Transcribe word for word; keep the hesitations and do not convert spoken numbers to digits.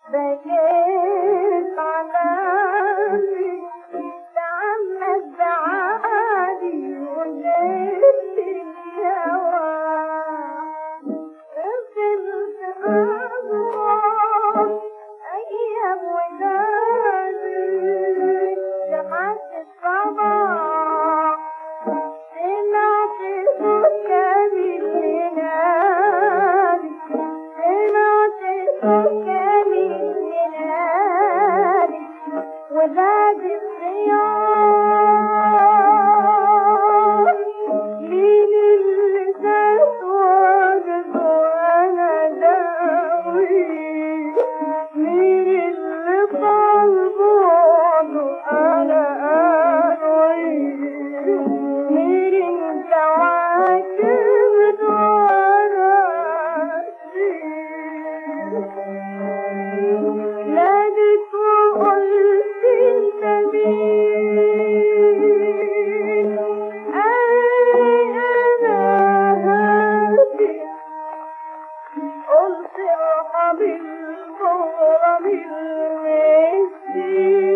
بكيت علامي تعمد بعادي وليت الهوى فضلت أضرب أيام ولادي لحد الصباح سمعت صوت كامل ينادي سمعت صوت كامل ينادي وزاد الصياح مين اللي زاد وجد وانا داوي مين اللي طالبه انا انوي مين الكواكب وانا نادت وقلت انت مين قال انا هادي قلت ارحم الغرام المسكين